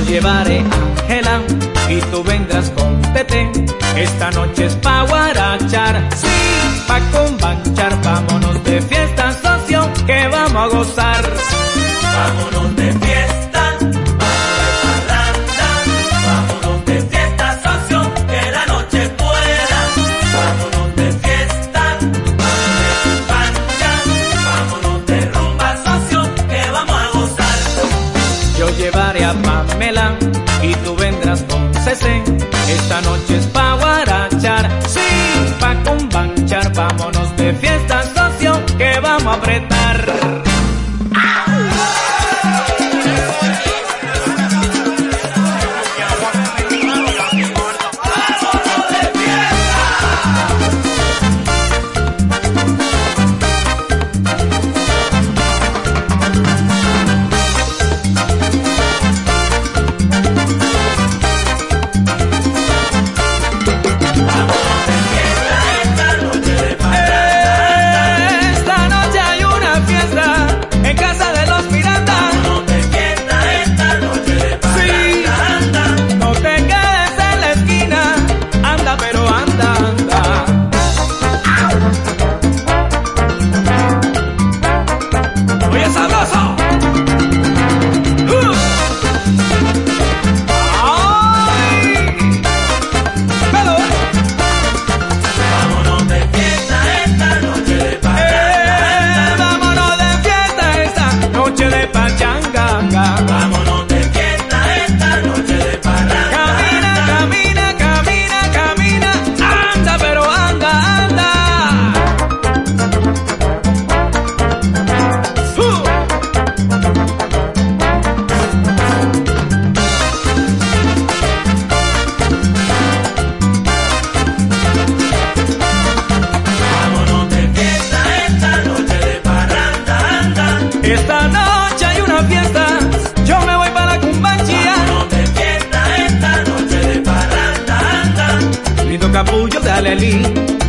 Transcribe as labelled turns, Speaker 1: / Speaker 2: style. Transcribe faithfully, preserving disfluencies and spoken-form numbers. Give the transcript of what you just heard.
Speaker 1: llevaré a Ángela y tú vendrás con Tete. Esta noche es pa' guarachar, sí, pa' combanchar. Vámonos de fiesta, socio, que vamos a gozar.
Speaker 2: Vámonos de fiesta, vámonos de parranda. Vámonos de fiesta, socio, que la noche pueda. Vámonos de fiesta, vámonos de pancha. Vámonos de rumba, socio, que vamos a gozar.
Speaker 1: Yo llevaré a Pamela y tú vendrás con Cece. Esta noche es pa' guarachar, sí, pa' combanchar. Vámonos de fiesta, socio, que vamos a apretar.
Speaker 2: Vámonos de fiesta esta noche de parranda.
Speaker 1: Camina, camina, camina, camina, anda, pero anda, anda. Uh.
Speaker 2: Vámonos de fiesta esta noche de parranda, anda.
Speaker 1: Esta noche hay una fiesta. Yo me voy para Cumbanchía.
Speaker 2: Vámonos de fiesta esta noche de parranda, anda.
Speaker 1: Lindo capullo de Alelí.